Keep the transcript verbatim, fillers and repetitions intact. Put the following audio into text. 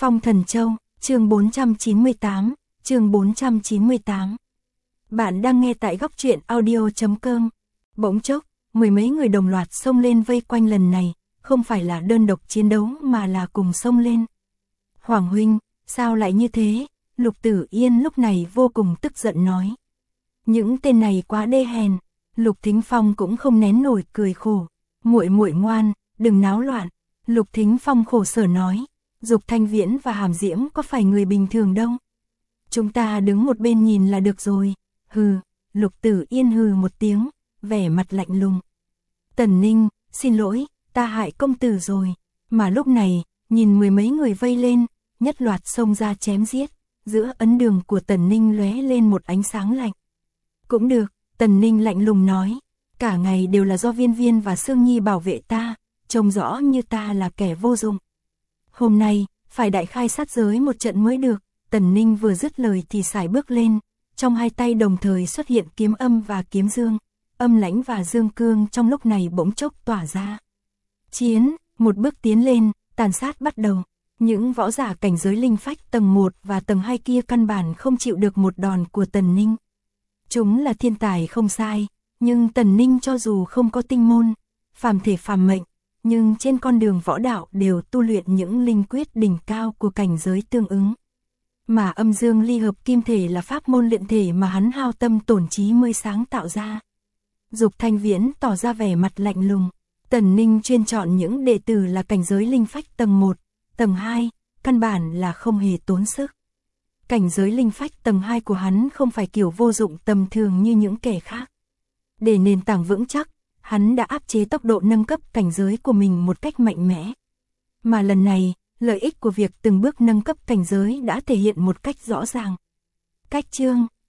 Phong Thần Châu, chương bốn trăm chín mươi tám, chương bốn trăm chín mươi tám. Bạn đang nghe tại góc truyện audio chấm com. Bỗng chốc, mười mấy người đồng loạt xông lên vây quanh, lần này, không phải là đơn độc chiến đấu mà là cùng xông lên. Hoàng huynh, sao lại như thế? Lục Tử Yên lúc này vô cùng tức giận nói. Những tên này quá đê hèn. Lục Thính Phong cũng không nén nổi cười khổ. Muội muội ngoan, đừng náo loạn. Lục Thính Phong khổ sở nói. Dục Thanh Viễn và Hàm Diễm có phải người bình thường đâu. Chúng ta đứng một bên nhìn là được rồi. Hừ, Lục Tử Yên hừ một tiếng, vẻ mặt lạnh lùng. Tần Ninh, xin lỗi, ta hại công tử rồi. Mà lúc này, nhìn mười mấy người vây lên, nhất loạt xông ra chém giết. Giữa ấn đường của Tần Ninh lóe lên một ánh sáng lạnh. Cũng được, Tần Ninh lạnh lùng nói. Cả ngày đều là do Viên Viên và Sương Nhi bảo vệ ta, trông rõ như ta là kẻ vô dụng. Hôm nay, phải đại khai sát giới một trận mới được. Tần Ninh vừa dứt lời thì sải bước lên, trong hai tay đồng thời xuất hiện kiếm âm và kiếm dương. Âm lãnh và dương cương trong lúc này bỗng chốc tỏa ra. Chiến, một bước tiến lên, tàn sát bắt đầu. Những võ giả cảnh giới linh phách tầng một và tầng hai kia căn bản không chịu được một đòn của Tần Ninh. Chúng là thiên tài không sai, nhưng Tần Ninh cho dù không có tinh môn, phàm thể phàm mệnh, nhưng trên con đường võ đạo đều tu luyện những linh quyết đỉnh cao của cảnh giới tương ứng. Mà âm dương ly hợp kim thể là pháp môn luyện thể mà hắn hao tâm tổn trí mới sáng tạo ra. Dục Thanh Viễn tỏ ra vẻ mặt lạnh lùng. Tần Ninh chuyên chọn những đệ tử là cảnh giới linh phách tầng một, tầng hai, căn bản là không hề tốn sức. Cảnh giới linh phách tầng hai của hắn không phải kiểu vô dụng tầm thường như những kẻ khác. Để nền tảng vững chắc, hắn đã áp chế tốc độ nâng cấp cảnh giới của mình một cách mạnh mẽ. Mà lần này, lợi ích của việc từng bước nâng cấp cảnh giới đã thể hiện một cách rõ ràng. Cách chương,